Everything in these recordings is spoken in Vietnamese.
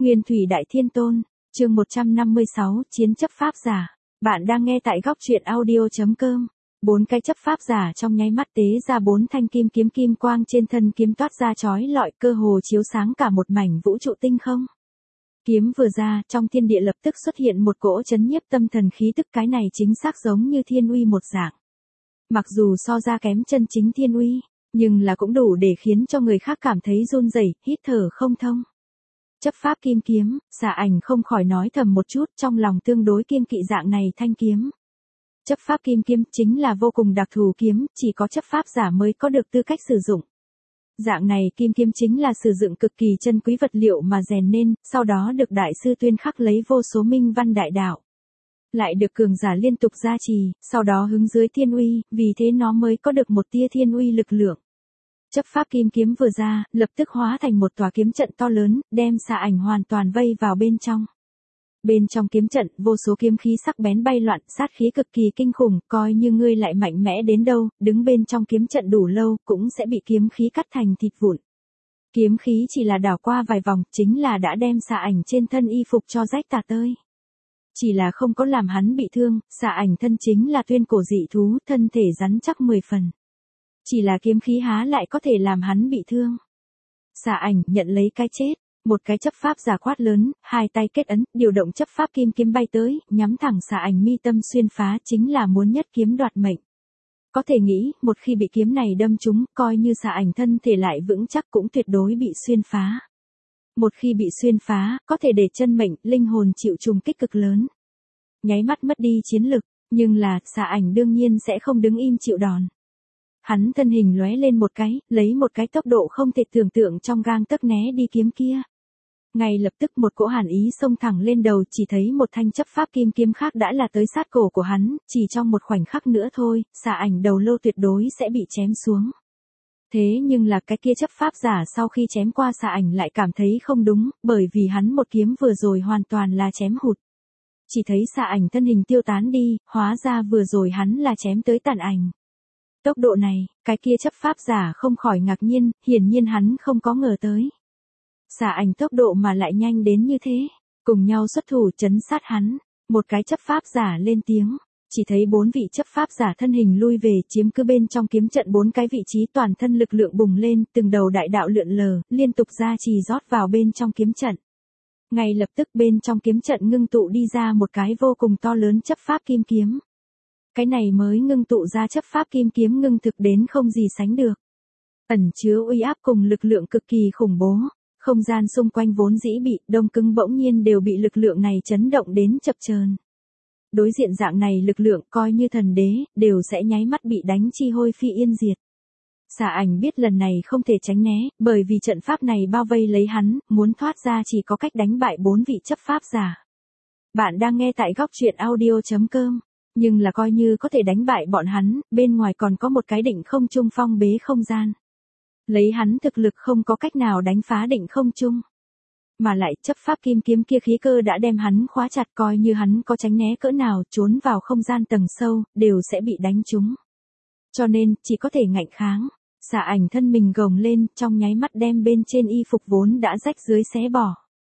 Nguyên Thủy Đại Thiên Tôn, chương 156, Chiến chấp pháp giả. Bạn đang nghe tại góc truyện audio.com. 4 cái chấp pháp giả trong nháy mắt tế ra 4 thanh kim quang trên thân kiếm toát ra chói lọi, cơ hồ chiếu sáng cả một mảnh vũ trụ tinh không. Kiếm vừa ra, trong thiên địa lập tức xuất hiện một cỗ chấn nhiếp tâm thần khí tức, cái này chính xác giống như thiên uy một dạng. Mặc dù so ra kém chân chính thiên uy, nhưng là cũng đủ để khiến cho người khác cảm thấy run rẩy, hít thở không thông. Chấp pháp kim kiếm, Xà Ảnh không khỏi nói thầm một chút, trong lòng tương đối kiêng kỵ dạng này thanh kiếm. Chấp pháp kim kiếm chính là vô cùng đặc thù kiếm, chỉ có chấp pháp giả mới có được tư cách sử dụng. Dạng này kim kiếm chính là sử dụng cực kỳ chân quý vật liệu mà rèn nên, sau đó được đại sư tuyên khắc lấy vô số minh văn đại đạo. Lại được cường giả liên tục gia trì, sau đó hứng dưới thiên uy, vì thế nó mới có được một tia thiên uy lực lượng. Chấp pháp kim kiếm vừa ra, lập tức hóa thành một tòa kiếm trận to lớn, đem Xà Ảnh hoàn toàn vây vào bên trong. Bên trong kiếm trận, vô số kiếm khí sắc bén bay loạn, sát khí cực kỳ kinh khủng, coi như ngươi lại mạnh mẽ đến đâu, đứng bên trong kiếm trận đủ lâu, cũng sẽ bị kiếm khí cắt thành thịt vụn. Kiếm khí chỉ là đảo qua vài vòng, chính là đã đem Xà Ảnh trên thân y phục cho rách tả tơi. Chỉ là không có làm hắn bị thương, Xà Ảnh thân chính là tuyên cổ dị thú, thân thể rắn chắc 10 phần. Chỉ là kiếm khí há lại có thể làm hắn bị thương. Xà Ảnh nhận lấy cái chết, một cái chấp pháp giả quát lớn, hai tay kết ấn, điều động chấp pháp kim kiếm bay tới, nhắm thẳng Xà Ảnh mi tâm xuyên phá, chính là muốn nhất kiếm đoạt mệnh. Có thể nghĩ, một khi bị kiếm này đâm trúng, coi như Xà Ảnh thân thể lại vững chắc cũng tuyệt đối bị xuyên phá. Một khi bị xuyên phá, có thể để chân mệnh, linh hồn chịu trùng kích cực lớn. Nháy mắt mất đi chiến lực, nhưng là, Xà Ảnh đương nhiên sẽ không đứng im chịu đòn. Hắn thân hình lóe lên một cái, lấy một cái tốc độ không thể tưởng tượng trong gang tấc né đi kiếm kia. Ngay lập tức một cỗ hàn ý xông thẳng lên đầu, chỉ thấy một thanh chấp pháp kim kiếm khác đã là tới sát cổ của hắn, chỉ trong một khoảnh khắc nữa thôi, Xà Ảnh đầu lâu tuyệt đối sẽ bị chém xuống. Thế nhưng là cái kia chấp pháp giả sau khi chém qua Xà Ảnh lại cảm thấy không đúng, bởi vì hắn một kiếm vừa rồi hoàn toàn là chém hụt. Chỉ thấy Xà Ảnh thân hình tiêu tán đi, hóa ra vừa rồi hắn là chém tới tàn ảnh. Tốc độ này, cái kia chấp pháp giả không khỏi ngạc nhiên, hiển nhiên hắn không có ngờ tới. Xà Ảnh tốc độ mà lại nhanh đến như thế, cùng nhau xuất thủ trấn sát hắn, một cái chấp pháp giả lên tiếng, chỉ thấy 4 vị chấp pháp giả thân hình lui về, chiếm cứ bên trong kiếm trận 4 cái vị trí, toàn thân lực lượng bùng lên, từng đầu đại đạo lượn lờ, liên tục gia trì rót vào bên trong kiếm trận. Ngay lập tức bên trong kiếm trận ngưng tụ đi ra một cái vô cùng to lớn chấp pháp kim kiếm. Cái này mới ngưng tụ ra chấp pháp kim kiếm ngưng thực đến không gì sánh được. Ẩn chứa uy áp cùng lực lượng cực kỳ khủng bố, không gian xung quanh vốn dĩ bị đông cứng bỗng nhiên đều bị lực lượng này chấn động đến chập chờn. Đối diện dạng này lực lượng coi như thần đế, đều sẽ nháy mắt bị đánh chi hôi phi yên diệt. Xà Ảnh biết lần này không thể tránh né, bởi vì trận pháp này bao vây lấy hắn, muốn thoát ra chỉ có cách đánh bại 4 vị chấp pháp giả. Bạn đang nghe tại góc truyện audio.com. Nhưng là coi như có thể đánh bại bọn hắn, bên ngoài còn có một cái định không trung phong bế không gian. Lấy hắn thực lực không có cách nào đánh phá định không trung. Mà lại chấp pháp kim kiếm kia khí cơ đã đem hắn khóa chặt, coi như hắn có tránh né cỡ nào, trốn vào không gian tầng sâu, đều sẽ bị đánh trúng. Cho nên, chỉ có thể ngạnh kháng. Xà Ảnh thân mình gồng lên, trong nháy mắt đem bên trên y phục vốn đã rách dưới xé bỏ.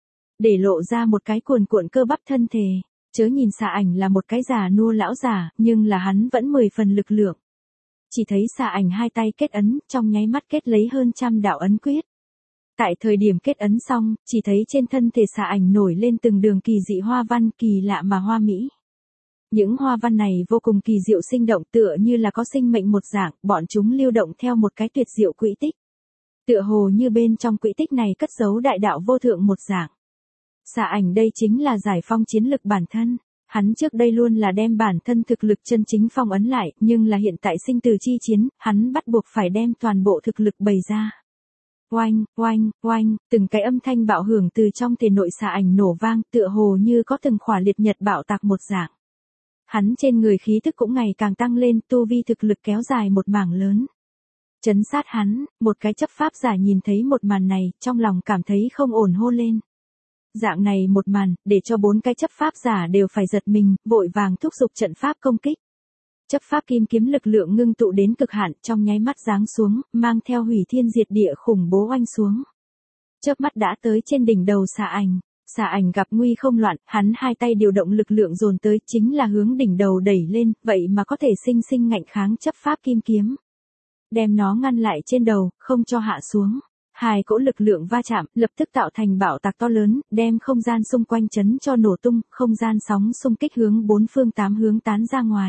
Để lộ ra một cái cuồn cuộn cơ bắp thân thể. Chớ nhìn Xà Ảnh là một cái già nua lão giả, nhưng là hắn vẫn 10 phần lực lượng. Chỉ thấy Xà Ảnh hai tay kết ấn, trong nháy mắt kết lấy hơn 100 đạo ấn quyết. Tại thời điểm kết ấn xong, chỉ thấy trên thân thể Xà Ảnh nổi lên từng đường kỳ dị hoa văn, kỳ lạ mà hoa mỹ. Những hoa văn này vô cùng kỳ diệu sinh động, tựa như là có sinh mệnh một dạng, bọn chúng lưu động theo một cái tuyệt diệu quỹ tích. Tựa hồ như bên trong quỹ tích này cất giấu đại đạo vô thượng một dạng. Xà Ảnh đây chính là giải phong chiến lực bản thân. Hắn trước đây luôn là đem bản thân thực lực chân chính phong ấn lại, nhưng là hiện tại sinh tử chi chiến, hắn bắt buộc phải đem toàn bộ thực lực bày ra. Oanh, oanh, oanh, từng cái âm thanh bạo hưởng từ trong thể nội Xà Ảnh nổ vang, tựa hồ như có từng khỏa liệt nhật bạo tạc một dạng. Hắn trên người khí tức cũng ngày càng tăng lên, tu vi thực lực kéo dài một mảng lớn. Trấn sát hắn, một cái chấp pháp giả nhìn thấy một màn này, trong lòng cảm thấy không ổn hô lên. Dạng này một màn, để cho 4 cái chấp pháp giả đều phải giật mình, vội vàng thúc giục trận pháp công kích. Chấp pháp kim kiếm lực lượng ngưng tụ đến cực hạn, trong nháy mắt giáng xuống, mang theo hủy thiên diệt địa khủng bố oanh xuống. Chớp mắt đã tới trên đỉnh đầu Xà Ảnh. Xà ảnh gặp nguy không loạn, hắn hai tay điều động lực lượng dồn tới, chính là hướng đỉnh đầu đẩy lên, vậy mà có thể sinh sinh ngạnh kháng chấp pháp kim kiếm. Đem nó ngăn lại trên đầu, không cho hạ xuống. Hai cỗ lực lượng va chạm, lập tức tạo thành bạo tạc to lớn, đem không gian xung quanh chấn cho nổ tung, không gian sóng xung kích hướng bốn phương tám hướng tán ra ngoài.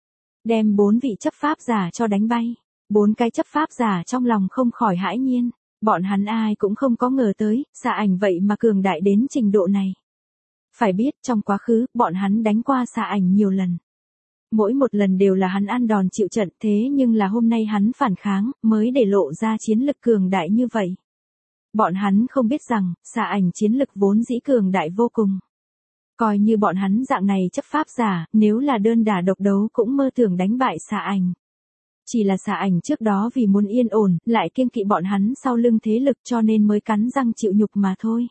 Đem bốn vị chấp pháp giả cho đánh bay. Bốn cái chấp pháp giả trong lòng không khỏi hãi nhiên. Bọn hắn ai cũng không có ngờ tới, xà ảnh vậy mà cường đại đến trình độ này. Phải biết trong quá khứ, bọn hắn đánh qua xà ảnh nhiều lần. Mỗi một lần đều là hắn ăn đòn chịu trận, thế nhưng là hôm nay hắn phản kháng, mới để lộ ra chiến lực cường đại như vậy. Bọn hắn không biết rằng, xà ảnh chiến lực vốn dĩ cường đại vô cùng. Coi như bọn hắn dạng này chấp pháp giả, nếu là đơn đả độc đấu cũng mơ tưởng đánh bại xà ảnh. Chỉ là xà ảnh trước đó vì muốn yên ổn, lại kiêng kỵ bọn hắn sau lưng thế lực cho nên mới cắn răng chịu nhục mà thôi.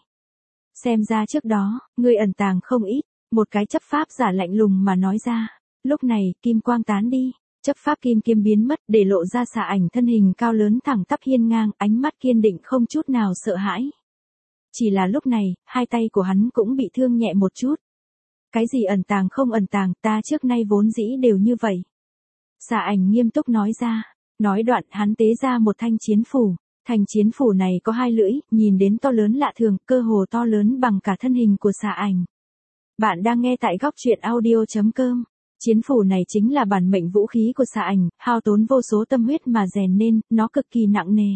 Xem ra trước đó, ngươi ẩn tàng không ít, một cái chấp pháp giả lạnh lùng mà nói ra. Lúc này, kim quang tán đi, chấp pháp kim kiếm biến mất để lộ ra xà ảnh thân hình cao lớn thẳng tắp hiên ngang, ánh mắt kiên định không chút nào sợ hãi. Chỉ là lúc này, hai tay của hắn cũng bị thương nhẹ một chút. Cái gì ẩn tàng không ẩn tàng, ta trước nay vốn dĩ đều như vậy. Xà ảnh nghiêm túc nói ra, nói đoạn hắn tế ra một thanh chiến phủ. Thanh chiến phủ này có hai lưỡi, nhìn đến to lớn lạ thường, cơ hồ to lớn bằng cả thân hình của xà ảnh. Bạn đang nghe tại góc truyện audio.com. Chiến phủ này chính là bản mệnh vũ khí của xà ảnh, hao tốn vô số tâm huyết mà rèn nên, nó cực kỳ nặng nề.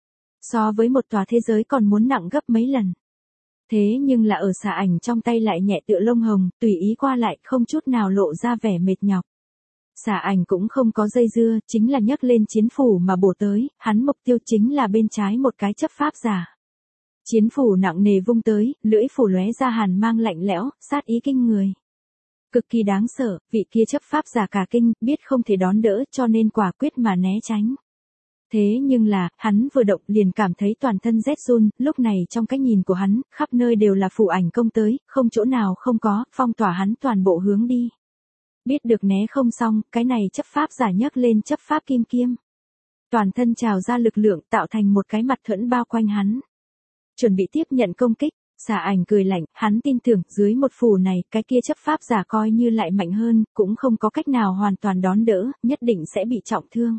So với một tòa thế giới còn muốn nặng gấp mấy lần. Thế nhưng là ở xà ảnh trong tay lại nhẹ tựa lông hồng, tùy ý qua lại, không chút nào lộ ra vẻ mệt nhọc. Xà ảnh cũng không có dây dưa, chính là nhấc lên chiến phủ mà bổ tới, hắn mục tiêu chính là bên trái một cái chấp pháp giả. Chiến phủ nặng nề vung tới, lưỡi phủ lóe ra hàn mang lạnh lẽo, sát ý kinh người. Cực kỳ đáng sợ, vị kia chấp pháp giả cả kinh, biết không thể đón đỡ cho nên quả quyết mà né tránh. Thế nhưng là, hắn vừa động liền cảm thấy toàn thân rét run, lúc này trong cái nhìn của hắn, khắp nơi đều là phù ảnh công tới, không chỗ nào không có, phong tỏa hắn toàn bộ hướng đi. Biết được né không xong, cái này chấp pháp giả nhấc lên chấp pháp kim kiếm. Toàn thân trào ra lực lượng tạo thành một cái mặt thuẫn bao quanh hắn. Chuẩn bị tiếp nhận công kích. Xà ảnh cười lạnh, hắn tin tưởng dưới một phủ này, cái kia chấp pháp giả coi như lại mạnh hơn, cũng không có cách nào hoàn toàn đón đỡ, nhất định sẽ bị trọng thương.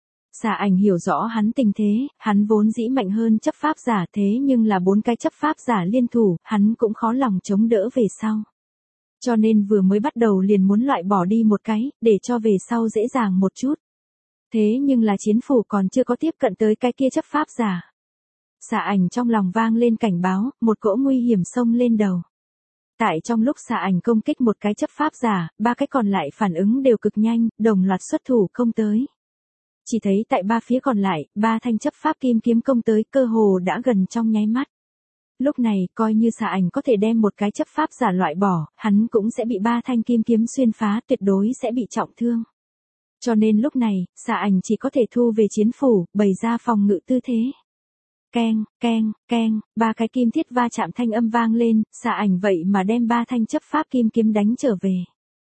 Xà ảnh hiểu rõ hắn tình thế, hắn vốn dĩ mạnh hơn chấp pháp giả thế nhưng là bốn cái chấp pháp giả liên thủ, hắn cũng khó lòng chống đỡ về sau. Cho nên vừa mới bắt đầu liền muốn loại bỏ đi một cái, để cho về sau dễ dàng một chút. Thế nhưng là chiến phủ còn chưa có tiếp cận tới cái kia chấp pháp giả. Xà ảnh trong lòng vang lên cảnh báo, một cỗ nguy hiểm xông lên đầu. Tại trong lúc xà ảnh công kích một cái chấp pháp giả, ba cái còn lại phản ứng đều cực nhanh, đồng loạt xuất thủ công tới. Chỉ thấy tại ba phía còn lại, ba thanh chấp pháp kim kiếm công tới cơ hồ đã gần trong nháy mắt. Lúc này, coi như xà ảnh có thể đem một cái chấp pháp giả loại bỏ, hắn cũng sẽ bị ba thanh kim kiếm xuyên phá, tuyệt đối sẽ bị trọng thương. Cho nên lúc này, xà ảnh chỉ có thể thu về chiến phủ, bày ra phòng ngự tư thế. Keng, keng, keng, ba cái kim thiết va chạm thanh âm vang lên, xà ảnh vậy mà đem ba thanh chấp pháp kim kiếm đánh trở về.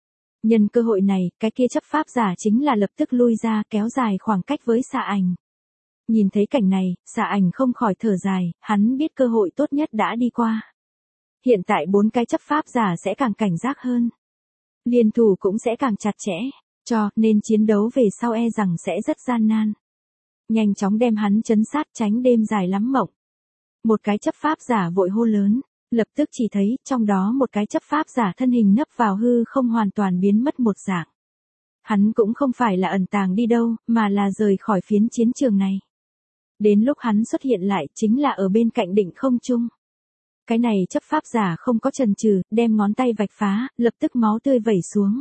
Nhân cơ hội này, cái kia chấp pháp giả chính là lập tức lui ra kéo dài khoảng cách với xà ảnh. Nhìn thấy cảnh này, xà ảnh không khỏi thở dài, hắn biết cơ hội tốt nhất đã đi qua. Hiện tại bốn cái chấp pháp giả sẽ càng cảnh giác hơn. Liên thủ cũng sẽ càng chặt chẽ, cho nên chiến đấu về sau e rằng sẽ rất gian nan. Nhanh chóng đem hắn trấn sát tránh đêm dài lắm mộng. Một cái chấp pháp giả vội hô lớn, lập tức chỉ thấy trong đó một cái chấp pháp giả thân hình nấp vào hư không hoàn toàn biến mất một dạng. Hắn cũng không phải là ẩn tàng đi đâu, mà là rời khỏi phiến chiến trường này. Đến lúc hắn xuất hiện lại chính là ở bên cạnh đỉnh không trung. Cái này chấp pháp giả không có chần chừ, đem ngón tay vạch phá, lập tức máu tươi vẩy xuống.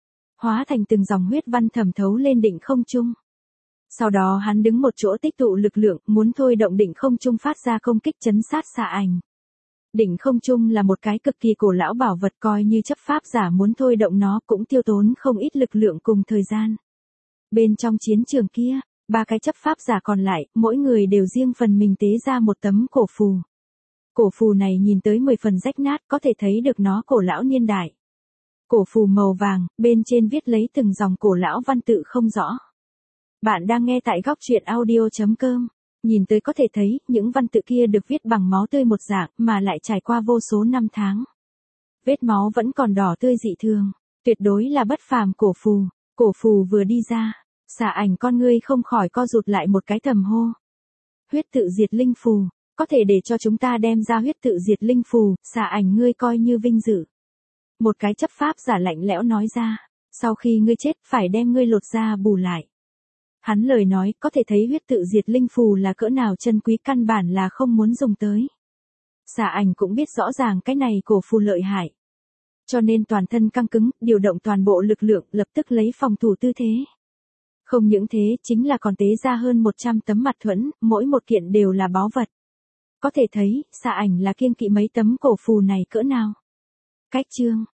Hóa thành từng dòng huyết văn thẩm thấu lên đỉnh không trung. Sau đó hắn đứng một chỗ tích tụ lực lượng, muốn thôi động đỉnh không trung phát ra công kích trấn sát xà ảnh. Đỉnh không trung là một cái cực kỳ cổ lão bảo vật, coi như chấp pháp giả muốn thôi động nó cũng tiêu tốn không ít lực lượng cùng thời gian. Bên trong chiến trường kia, ba cái chấp pháp giả còn lại, mỗi người đều riêng phần mình tế ra một tấm cổ phù. Cổ phù này nhìn tới 10 phần rách nát, có thể thấy được nó cổ lão niên đại. Cổ phù màu vàng, bên trên viết lấy từng dòng cổ lão văn tự không rõ. Bạn đang nghe tại góc truyện audio.com. Nhìn tới có thể thấy, những văn tự kia được viết bằng máu tươi một dạng, mà lại trải qua vô số năm tháng. Vết máu vẫn còn đỏ tươi dị thường, tuyệt đối là bất phàm cổ phù. Cổ phù vừa đi ra, Xà Ảnh con ngươi không khỏi co rụt lại một cái thầm hô. Huyết tự diệt linh phù, có thể để cho chúng ta đem ra huyết tự diệt linh phù, Xà Ảnh ngươi coi như vinh dự. Một cái chấp pháp giả lạnh lẽo nói ra, sau khi ngươi chết phải đem ngươi lột ra bù lại. Hắn lời nói có thể thấy huyết tự diệt linh phù là cỡ nào chân quý, căn bản là không muốn dùng tới. Xà Ảnh cũng biết rõ ràng cái này cổ phù lợi hại. Cho nên toàn thân căng cứng, điều động toàn bộ lực lượng, lập tức lấy phòng thủ tư thế. Không những thế, chính là còn tế ra hơn 100 tấm mặt thuẫn, mỗi một kiện đều là báu vật. Có thể thấy, Xà Ảnh là kiêng kỵ mấy tấm cổ phù này cỡ nào. Cách chương